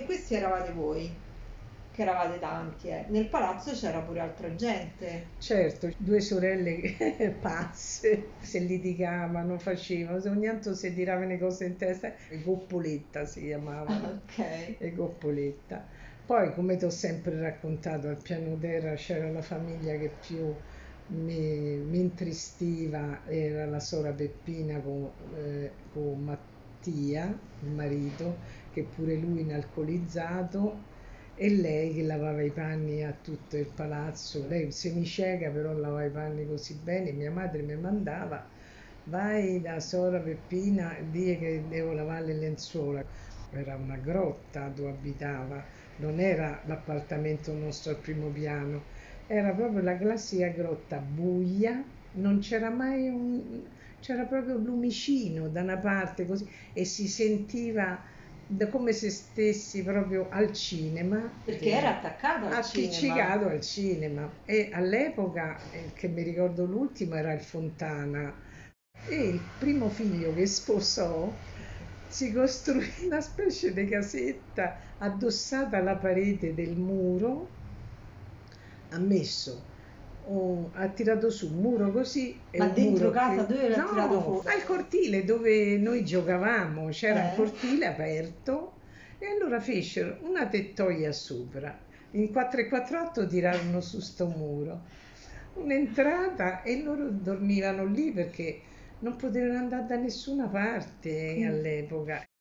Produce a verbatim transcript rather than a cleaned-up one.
e questi eravate voi, che eravate tanti, eh. Nel palazzo c'era pure altra gente. Certo, due sorelle pazze, se litigavano, facevano, se ogni tanto si tiravano le cose in testa, e Coppoletta si chiamavano, Ok. e Coppoletta. Poi, come ti ho sempre raccontato, al piano terra c'era la famiglia che più mi, mi intristiva, era la sora Peppina con, eh, con Mattia, il marito, che pure lui inalcolizzato, e lei che lavava i panni a tutto il palazzo. Lei semicieca, però lavava i panni così bene. Mia madre mi mandava: vai da sora Peppina, di che devo lavare le lenzuola. Era una grotta dove abitava, non era l'appartamento nostro al primo piano, era proprio la classica grotta buia, non c'era mai un... c'era proprio un lumicino da una parte così, e si sentiva da come se stessi proprio al cinema, Perché era attaccato al cinema. appiccicato al cinema. E all'epoca, eh, che mi ricordo l'ultimo era il Fontana, e il primo figlio che sposò si costruì una specie di casetta addossata alla parete del muro, ha messo un- ha tirato su un muro così e Ma un dentro muro casa che... dove l'ha tirato No, fuori? al cortile dove noi giocavamo, c'era un Eh? cortile aperto, e allora fecero una tettoia sopra. In quattro e quattr'otto tirarono su sto muro un'entrata, e loro dormivano lì perché non potevano andare da nessuna parte Mm. all'epoca.